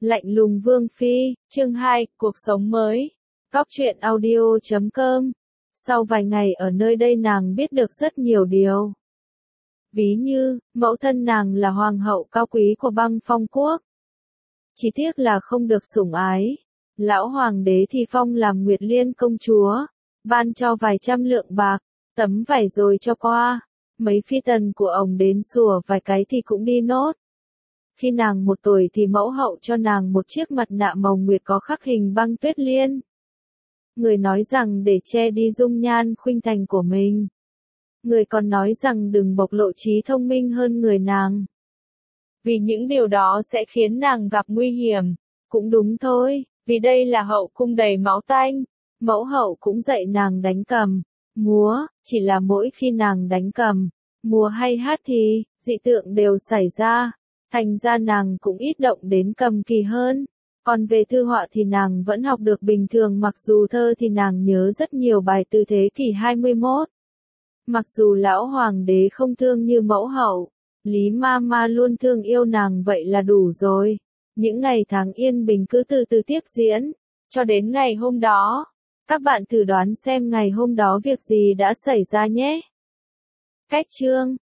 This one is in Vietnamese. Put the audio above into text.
Lạnh lùng Vương Phi, chương 2, cuộc sống mới. Góc truyện audio.com. Sau vài ngày ở nơi đây nàng biết được rất nhiều điều. Ví như, mẫu thân nàng là hoàng hậu cao quý của băng phong quốc. Chỉ tiếc là không được sủng ái. Lão hoàng đế thì phong làm Nguyệt Liên công chúa, ban cho vài trăm lượng bạc, tấm vải rồi cho qua. Mấy phi tần của ông đến sủa vài cái thì cũng đi nốt. Khi nàng 1 tuổi thì mẫu hậu cho nàng một chiếc mặt nạ màu nguyệt có khắc hình băng tuyết liên. Người nói rằng để che đi dung nhan khuynh thành của mình. Người còn nói rằng đừng bộc lộ trí thông minh hơn người nàng. Vì những điều đó sẽ khiến nàng gặp nguy hiểm. Cũng đúng thôi, vì đây là hậu cung đầy máu tanh. Mẫu hậu cũng dạy nàng đánh cầm, múa, chỉ là mỗi khi nàng đánh cầm, múa hay hát thì, dị tượng đều xảy ra. Thành ra nàng cũng ít động đến cầm kỳ hơn. Còn về thư họa thì nàng vẫn học được bình thường, mặc dù thơ thì nàng nhớ rất nhiều bài từ thế kỷ 21. Mặc dù lão hoàng đế không thương như mẫu hậu, Lý Mama luôn thương yêu nàng vậy là đủ rồi. Những ngày tháng yên bình cứ từ từ tiếp diễn, cho đến ngày hôm đó. Các bạn thử đoán xem ngày hôm đó việc gì đã xảy ra nhé. Cách chương